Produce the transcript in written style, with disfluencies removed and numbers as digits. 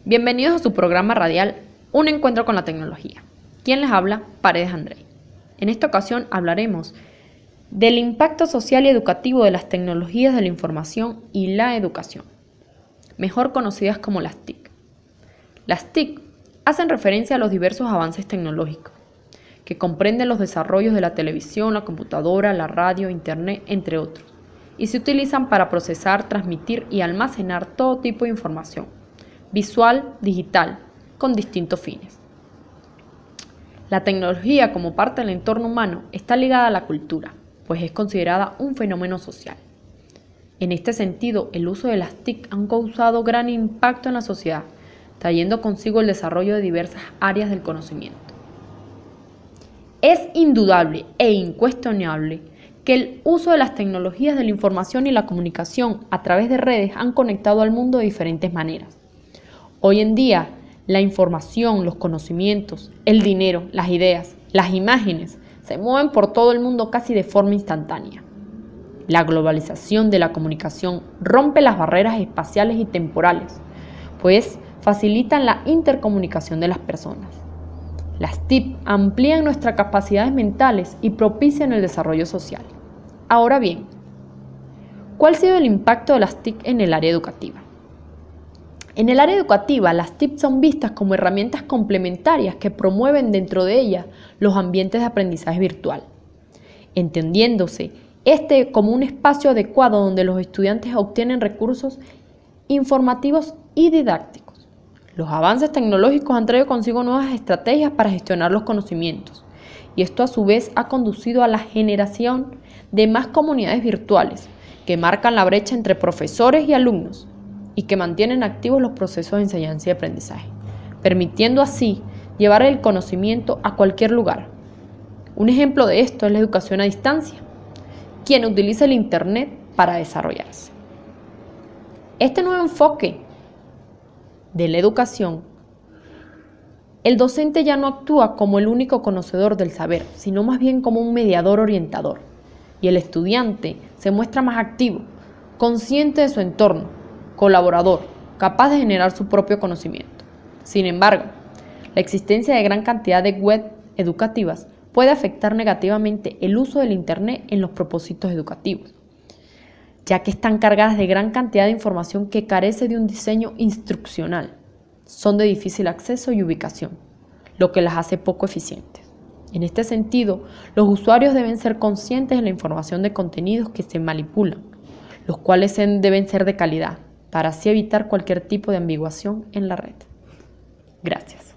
Bienvenidos a su programa radial Un Encuentro con la Tecnología. ¿Quién les habla? Paredes Andrei. En esta ocasión hablaremos del impacto social y educativo de las tecnologías de la información y la educación, mejor conocidas como las TIC. Las TIC hacen referencia a los diversos avances tecnológicos, que comprenden los desarrollos de la televisión, la computadora, la radio, internet, entre otros, y se utilizan para procesar, transmitir y almacenar todo tipo de información, visual, digital, con distintos fines. La tecnología como parte del entorno humano está ligada a la cultura, pues es considerada un fenómeno social. En este sentido, el uso de las TIC han causado gran impacto en la sociedad, trayendo consigo el desarrollo de diversas áreas del conocimiento. Es indudable e incuestionable que el uso de las tecnologías de la información y la comunicación a través de redes han conectado al mundo de diferentes maneras. Hoy en día, la información, los conocimientos, el dinero, las ideas, las imágenes se mueven por todo el mundo casi de forma instantánea. La globalización de la comunicación rompe las barreras espaciales y temporales, pues facilitan la intercomunicación de las personas. Las TIC amplían nuestras capacidades mentales y propician el desarrollo social. Ahora bien, ¿cuál ha sido el impacto de las TIC en el área educativa? En el área educativa, las TIC son vistas como herramientas complementarias que promueven dentro de ellas los ambientes de aprendizaje virtual, entendiéndose como un espacio adecuado donde los estudiantes obtienen recursos informativos y didácticos. Los avances tecnológicos han traído consigo nuevas estrategias para gestionar los conocimientos, y esto a su vez ha conducido a la generación de más comunidades virtuales que marcan la brecha entre profesores y alumnos, y que mantienen activos los procesos de enseñanza y aprendizaje, permitiendo así llevar el conocimiento a cualquier lugar. Un ejemplo de esto es la educación a distancia, quien utiliza el Internet para desarrollarse. Este nuevo enfoque de la educación, el docente ya no actúa como el único conocedor del saber, sino más bien como un mediador orientador, y el estudiante se muestra más activo, consciente de su entorno, colaborador, capaz de generar su propio conocimiento. Sin embargo, la existencia de gran cantidad de web educativas puede afectar negativamente el uso del Internet en los propósitos educativos, ya que están cargadas de gran cantidad de información que carece de un diseño instruccional, son de difícil acceso y ubicación, lo que las hace poco eficientes. En este sentido, los usuarios deben ser conscientes de la información de contenidos que se manipulan, los cuales deben ser de calidad, para así evitar cualquier tipo de ambiguación en la red. Gracias.